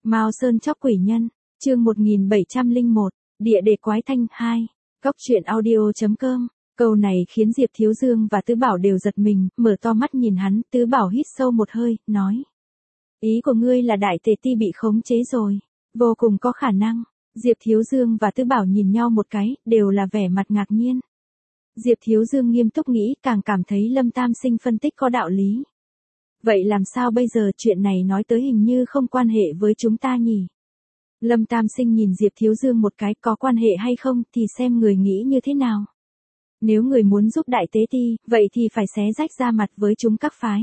Mao Sơn chóc quỷ nhân, chương 1701, địa đề quái thanh 2. Cóc truyện audio.com. Câu này khiến Diệp Thiếu Dương và Tứ Bảo đều giật mình, mở to mắt nhìn hắn. Tứ Bảo hít sâu một hơi, nói: Ý của ngươi là đại tề ti bị khống chế rồi. Vô cùng có khả năng. Diệp Thiếu Dương và Tứ Bảo nhìn nhau một cái, đều là vẻ mặt ngạc nhiên. Diệp Thiếu Dương nghiêm túc nghĩ, càng cảm thấy Lâm Tam Sinh phân tích có đạo lý. Vậy làm sao bây giờ, chuyện này nói tới hình như không quan hệ với chúng ta nhỉ? Lâm Tam Sinh nhìn Diệp Thiếu Dương một cái, có quan hệ hay không thì xem người nghĩ như thế nào. Nếu người muốn giúp đại tế ti, vậy thì phải xé rách ra mặt với chúng các phái.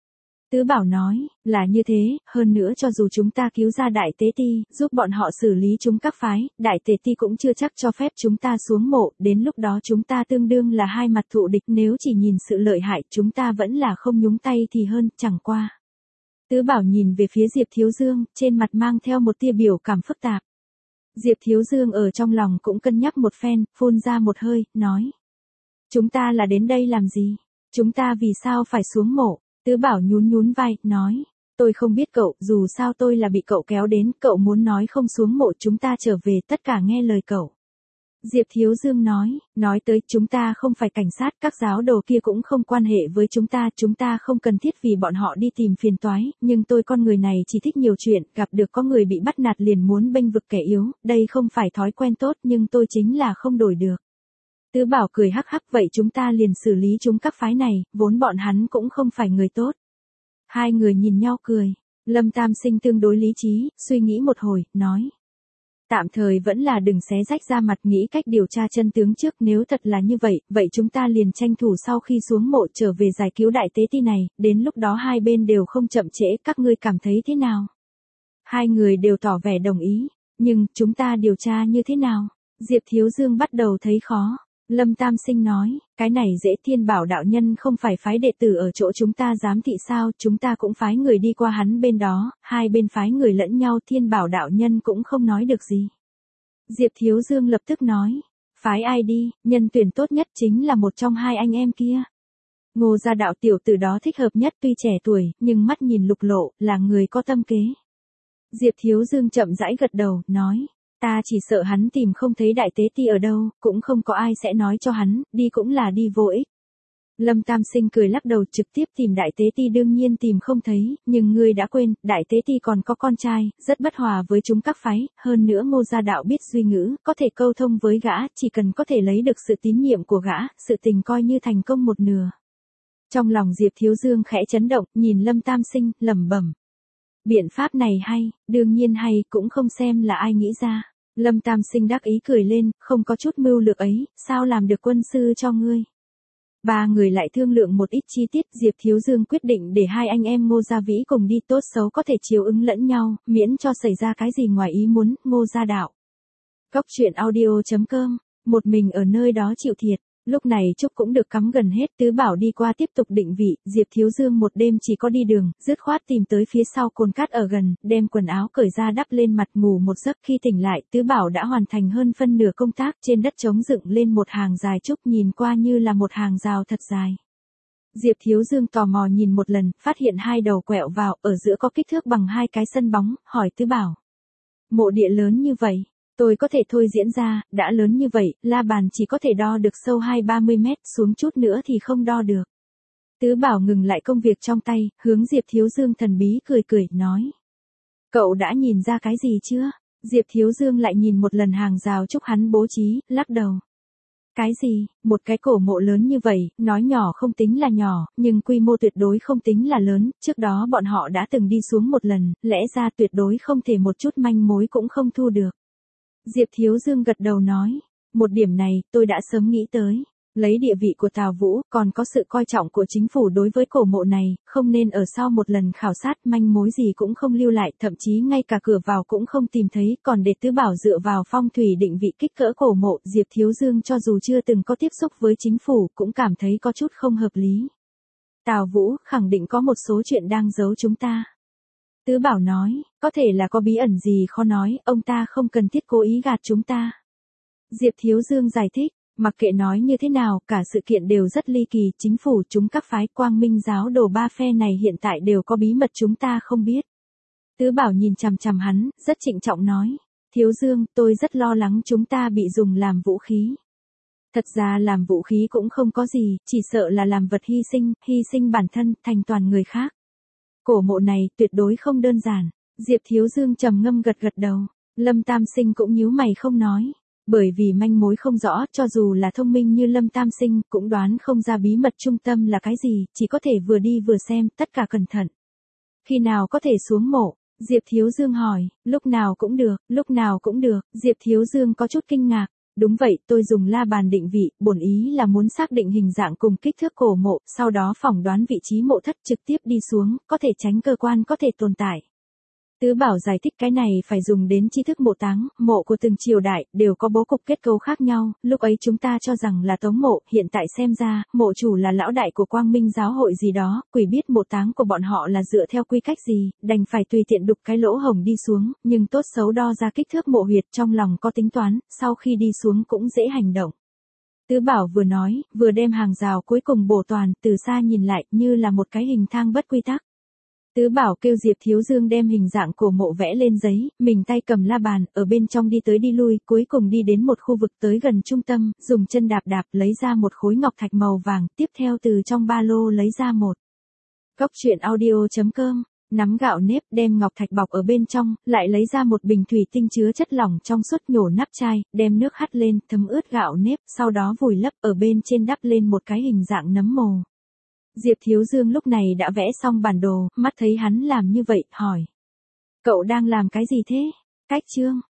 Tứ Bảo nói, là như thế, hơn nữa cho dù chúng ta cứu ra đại tế ti, giúp bọn họ xử lý chúng các phái, đại tế ti cũng chưa chắc cho phép chúng ta xuống mộ, đến lúc đó chúng ta tương đương là hai mặt thù địch, nếu chỉ nhìn sự lợi hại chúng ta vẫn là không nhúng tay thì hơn, chẳng qua. Tứ Bảo nhìn về phía Diệp Thiếu Dương, trên mặt mang theo một tia biểu cảm phức tạp. Diệp Thiếu Dương ở trong lòng cũng cân nhắc một phen, phun ra một hơi, nói. Chúng ta là đến đây làm gì? Chúng ta vì sao phải xuống mộ? Tứ Bảo nhún vai, nói. Tôi không biết cậu, dù sao tôi là bị cậu kéo đến, cậu muốn nói không xuống mộ chúng ta trở về, tất cả nghe lời cậu. Diệp Thiếu Dương nói tới chúng ta không phải cảnh sát, các giáo đồ kia cũng không quan hệ với chúng ta không cần thiết vì bọn họ đi tìm phiền toái, nhưng tôi con người này chỉ thích nhiều chuyện, gặp được có người bị bắt nạt liền muốn bênh vực kẻ yếu, đây không phải thói quen tốt nhưng tôi chính là không đổi được. Tứ Bảo cười hắc hắc, vậy chúng ta liền xử lý chúng các phái này, vốn bọn hắn cũng không phải người tốt. Hai người nhìn nhau cười, Lâm Tam Sinh tương đối lý trí, suy nghĩ một hồi, nói. Tạm thời vẫn là đừng xé rách ra mặt, nghĩ cách điều tra chân tướng trước, nếu thật là như vậy, vậy chúng ta liền tranh thủ sau khi xuống mộ trở về giải cứu đại tế ti này, đến lúc đó hai bên đều không chậm trễ, các ngươi cảm thấy thế nào? Hai người đều tỏ vẻ đồng ý, nhưng chúng ta điều tra như thế nào? Diệp Thiếu Dương bắt đầu thấy khó. Lâm Tam Sinh nói, cái này dễ, Thiên Bảo đạo nhân không phải phái đệ tử ở chỗ chúng ta giám thị sao, chúng ta cũng phái người đi qua hắn bên đó, hai bên phái người lẫn nhau, Thiên Bảo đạo nhân cũng không nói được gì. Diệp Thiếu Dương lập tức nói, phái ai đi, nhân tuyển tốt nhất chính là một trong hai anh em kia. Ngô Gia Đạo tiểu tử đó thích hợp nhất, tuy trẻ tuổi, nhưng mắt nhìn lục lộ, là người có tâm kế. Diệp Thiếu Dương chậm rãi gật đầu, nói. Ta chỉ sợ hắn tìm không thấy đại tế ti ở đâu, cũng không có ai sẽ nói cho hắn, đi cũng là đi vô ích. Lâm Tam Sinh cười lắc đầu, trực tiếp tìm đại tế ti đương nhiên tìm không thấy, nhưng ngươi đã quên, đại tế ti còn có con trai, rất bất hòa với chúng các phái, hơn nữa Ngô Gia Đạo biết duy ngữ, có thể câu thông với gã, chỉ cần có thể lấy được sự tín nhiệm của gã, sự tình coi như thành công một nửa. Trong lòng Diệp Thiếu Dương khẽ chấn động, nhìn Lâm Tam Sinh, lẩm bẩm. Biện pháp này hay, đương nhiên hay, cũng không xem là ai nghĩ ra. Lâm Tam Sinh đắc ý cười lên, không có chút mưu lược ấy, sao làm được quân sư cho ngươi. Ba người lại thương lượng một ít chi tiết, Diệp Thiếu Dương quyết định để hai anh em Ngô Gia Vĩ cùng đi, tốt xấu có thể chiếu ứng lẫn nhau, miễn cho xảy ra cái gì ngoài ý muốn. Ngô Gia Đạo. Cóc truyện audio.com, một mình ở nơi đó chịu thiệt. Lúc này Trúc cũng được cắm gần hết, Tứ Bảo đi qua tiếp tục định vị, Diệp Thiếu Dương một đêm chỉ có đi đường, dứt khoát tìm tới phía sau cồn cát ở gần, đem quần áo cởi ra đắp lên mặt ngủ một giấc, khi tỉnh lại, Tứ Bảo đã hoàn thành hơn phân nửa công tác, trên đất trống dựng lên một hàng dài trúc, nhìn qua như là một hàng rào thật dài. Diệp Thiếu Dương tò mò nhìn một lần, phát hiện hai đầu quẹo vào, ở giữa có kích thước bằng hai cái sân bóng, hỏi Tứ Bảo. Mộ địa lớn như vậy. Tôi có thể thôi diễn ra, đã lớn như vậy, la bàn chỉ có thể đo được sâu 20-30 mét, xuống chút nữa thì không đo được. Tứ Bảo ngừng lại công việc trong tay, hướng Diệp Thiếu Dương thần bí cười, nói. Cậu đã nhìn ra cái gì chưa? Diệp Thiếu Dương lại nhìn một lần hàng rào trúc hắn bố trí, lắc đầu. Cái gì, một cái cổ mộ lớn như vậy, nói nhỏ không tính là nhỏ, nhưng quy mô tuyệt đối không tính là lớn, trước đó bọn họ đã từng đi xuống một lần, lẽ ra tuyệt đối không thể một chút manh mối cũng không thu được. Diệp Thiếu Dương gật đầu nói, một điểm này, tôi đã sớm nghĩ tới. Lấy địa vị của Tào Vũ, còn có sự coi trọng của chính phủ đối với cổ mộ này, không nên ở sau một lần khảo sát manh mối gì cũng không lưu lại, thậm chí ngay cả cửa vào cũng không tìm thấy, còn để Tứ Bảo dựa vào phong thủy định vị kích cỡ cổ mộ, Diệp Thiếu Dương cho dù chưa từng có tiếp xúc với chính phủ, cũng cảm thấy có chút không hợp lý. Tào Vũ khẳng định có một số chuyện đang giấu chúng ta. Tứ Bảo nói, có thể là có bí ẩn gì khó nói, ông ta không cần thiết cố ý gạt chúng ta. Diệp Thiếu Dương giải thích, mặc kệ nói như thế nào, cả sự kiện đều rất ly kỳ, chính phủ, chúng các phái, Quang Minh giáo đồ ba phe này hiện tại đều có bí mật chúng ta không biết. Tứ Bảo nhìn chằm chằm hắn, rất trịnh trọng nói. Thiếu Dương, tôi rất lo lắng chúng ta bị dùng làm vũ khí. Thật ra làm vũ khí cũng không có gì, chỉ sợ là làm vật hy sinh bản thân, thành toàn người khác. Cổ mộ này tuyệt đối không đơn giản. Diệp Thiếu Dương trầm ngâm gật gật đầu. Lâm Tam Sinh cũng nhíu mày không nói. Bởi vì manh mối không rõ, cho dù là thông minh như Lâm Tam Sinh, cũng đoán không ra bí mật trung tâm là cái gì, chỉ có thể vừa đi vừa xem, tất cả cẩn thận. Khi nào có thể xuống mộ? Diệp Thiếu Dương hỏi. Lúc nào cũng được, Diệp Thiếu Dương có chút kinh ngạc. Đúng vậy, tôi dùng la bàn định vị, bổn ý là muốn xác định hình dạng cùng kích thước cổ mộ, sau đó phỏng đoán vị trí mộ thất trực tiếp đi xuống, có thể tránh cơ quan có thể tồn tại. Tứ Bảo giải thích cái này phải dùng đến tri thức mộ táng, mộ của từng triều đại, đều có bố cục kết cấu khác nhau, lúc ấy chúng ta cho rằng là tống mộ, hiện tại xem ra, mộ chủ là lão đại của Quang Minh giáo hội gì đó, quỷ biết mộ táng của bọn họ là dựa theo quy cách gì, đành phải tùy tiện đục cái lỗ hổng đi xuống, nhưng tốt xấu đo ra kích thước mộ huyệt trong lòng có tính toán, sau khi đi xuống cũng dễ hành động. Tứ Bảo vừa nói, vừa đem hàng rào cuối cùng bổ toàn, từ xa nhìn lại, như là một cái hình thang bất quy tắc. Tứ Bảo kêu Diệp Thiếu Dương đem hình dạng cổ mộ vẽ lên giấy, mình tay cầm la bàn, ở bên trong đi tới đi lui, cuối cùng đi đến một khu vực tới gần trung tâm, dùng chân đạp đạp lấy ra một khối ngọc thạch màu vàng, tiếp theo từ trong ba lô lấy ra một góc truyện audio.com, nắm gạo nếp đem ngọc thạch bọc ở bên trong, lại lấy ra một bình thủy tinh chứa chất lỏng trong suốt nhổ nắp chai, đem nước hắt lên, thấm ướt gạo nếp, sau đó vùi lấp ở bên trên đắp lên một cái hình dạng nấm mồ. Diệp Thiếu Dương lúc này đã vẽ xong bản đồ, mắt thấy hắn làm như vậy, hỏi. Cậu đang làm cái gì thế? Cách chương.